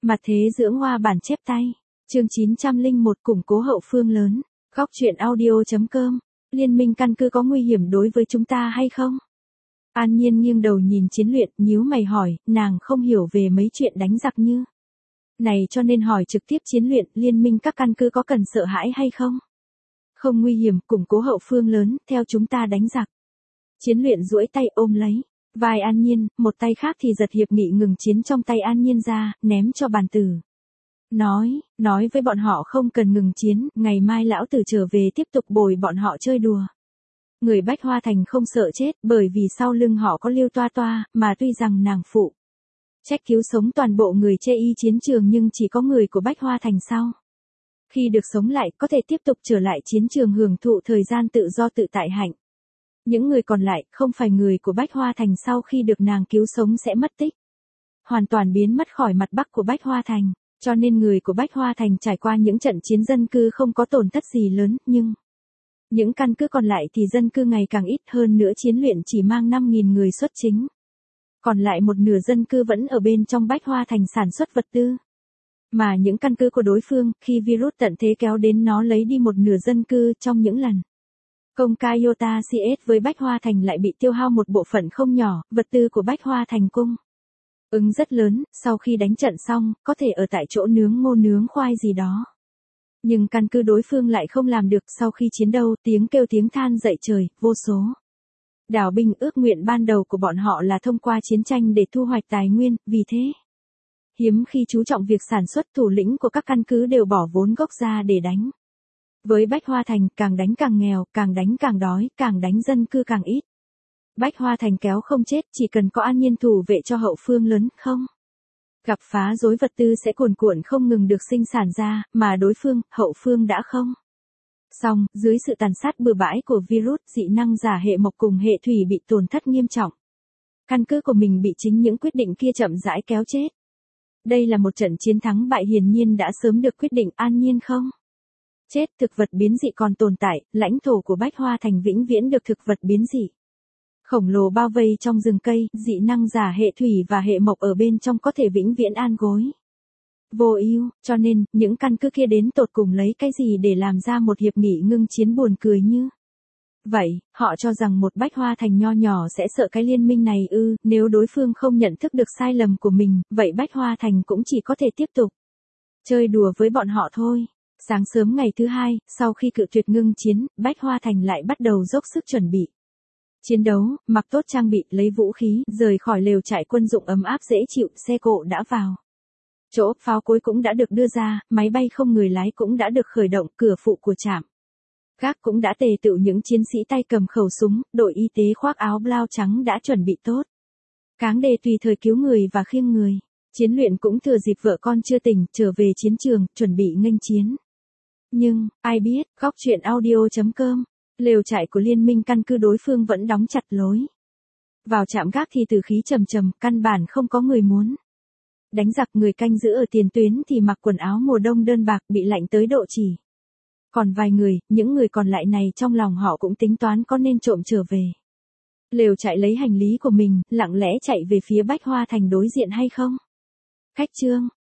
Mặt thế dưỡng hoa bản chép tay. Chương 901 củng cố hậu phương lớn. Góc truyện audio.com. Liên minh căn cứ có nguy hiểm đối với chúng ta hay không? An Nhiên nghiêng đầu nhìn Chiến Luyện, nhíu mày hỏi, nàng không hiểu về mấy chuyện đánh giặc như này cho nên hỏi trực tiếp Chiến Luyện, liên minh các căn cứ có cần sợ hãi hay không? Không nguy hiểm, củng cố hậu phương lớn, theo chúng ta đánh giặc. Chiến Luyện duỗi tay ôm lấy vai An Nhiên, một tay khác thì giật hiệp nghị ngừng chiến trong tay An Nhiên ra, ném cho bàn tử. Nói với bọn họ không cần ngừng chiến, ngày mai lão tử trở về tiếp tục bồi bọn họ chơi đùa. Người Bách Hoa Thành không sợ chết, bởi vì sau lưng họ có Lưu Toa Toa, mà tuy rằng nàng phụ trách cứu sống toàn bộ người chê y chiến trường nhưng chỉ có người của Bách Hoa Thành sau khi được sống lại có thể tiếp tục trở lại chiến trường hưởng thụ thời gian tự do tự tại hạnh. Những người còn lại, không phải người của Bách Hoa Thành sau khi được nàng cứu sống sẽ mất tích. Hoàn toàn biến mất khỏi mặt bắc của Bách Hoa Thành, cho nên người của Bách Hoa Thành trải qua những trận chiến dân cư không có tổn thất gì lớn, nhưng những căn cứ còn lại thì dân cư ngày càng ít hơn nữa Chiến Luyện chỉ mang 5.000 người xuất chính. Còn lại một nửa dân cư vẫn ở bên trong Bách Hoa Thành sản xuất vật tư. Mà những căn cứ của đối phương, khi virus tận thế kéo đến nó lấy đi một nửa dân cư trong những lần công ca Iota CS với Bách Hoa Thành lại bị tiêu hao một bộ phận không nhỏ, vật tư của Bách Hoa Thành cung ứng rất lớn, sau khi đánh trận xong, có thể ở tại chỗ nướng ngô nướng khoai gì đó. Nhưng căn cứ đối phương lại không làm được, sau khi chiến đấu, tiếng kêu tiếng than dậy trời, vô số. Đảo binh ước nguyện ban đầu của bọn họ là thông qua chiến tranh để thu hoạch tài nguyên, vì thế hiếm khi chú trọng việc sản xuất, thủ lĩnh của các căn cứ đều bỏ vốn gốc ra để đánh. Với Bách Hoa Thành, càng đánh càng nghèo, càng đánh càng đói, càng đánh dân cư càng ít. Bách Hoa Thành kéo không chết, chỉ cần có An Nhiên thủ vệ cho hậu phương lớn, không gặp phá rối vật tư sẽ cuồn cuộn không ngừng được sinh sản ra, mà đối phương, hậu phương đã không. Xong, dưới sự tàn sát bừa bãi của virus, dị năng giả hệ mộc cùng hệ thủy bị tổn thất nghiêm trọng. Căn cứ của mình bị chính những quyết định kia chậm rãi kéo chết. Đây là một trận chiến thắng bại hiển nhiên đã sớm được quyết định. An Nhiên không chết, thực vật biến dị còn tồn tại, lãnh thổ của Bách Hoa Thành vĩnh viễn được thực vật biến dị khổng lồ bao vây trong rừng cây, dị năng giả hệ thủy và hệ mộc ở bên trong có thể vĩnh viễn an gối vô ưu, cho nên, những căn cứ kia đến tột cùng lấy cái gì để làm ra một hiệp nghị ngưng chiến buồn cười như vậy. Họ cho rằng một Bách Hoa Thành nho nhỏ sẽ sợ cái liên minh này ư? Nếu đối phương không nhận thức được sai lầm của mình, vậy Bách Hoa Thành cũng chỉ có thể tiếp tục chơi đùa với bọn họ thôi. Sáng sớm ngày thứ hai, sau khi cự tuyệt ngưng chiến, Bách Hoa Thành lại bắt đầu dốc sức chuẩn bị chiến đấu, mặc tốt trang bị, lấy vũ khí, rời khỏi lều trại quân dụng ấm áp dễ chịu, xe cộ đã vào chỗ, pháo cối cũng đã được đưa ra, máy bay không người lái cũng đã được khởi động, cửa phụ của trạm gác cũng đã tề tựu những chiến sĩ tay cầm khẩu súng, đội y tế khoác áo blau trắng đã chuẩn bị tốt cáng đề tùy thời cứu người và khiêng người. Chiến Luyện cũng thừa dịp vợ con chưa tỉnh, trở về chiến trường, chuẩn bị nghênh chiến. Nhưng, ai biết, góc truyện audio.com, lều trại của liên minh căn cứ đối phương vẫn đóng chặt lối vào trạm gác thì tử khí trầm trầm, căn bản không có người muốn đánh giặc. Người canh giữ ở tiền tuyến thì mặc quần áo mùa đông đơn bạc, bị lạnh tới độ chỉ còn vài người, những người còn lại này trong lòng họ cũng tính toán có nên trộm trở về lều trại lấy hành lý của mình, lặng lẽ chạy về phía Bách Hoa Thành đối diện hay không. Khách trương,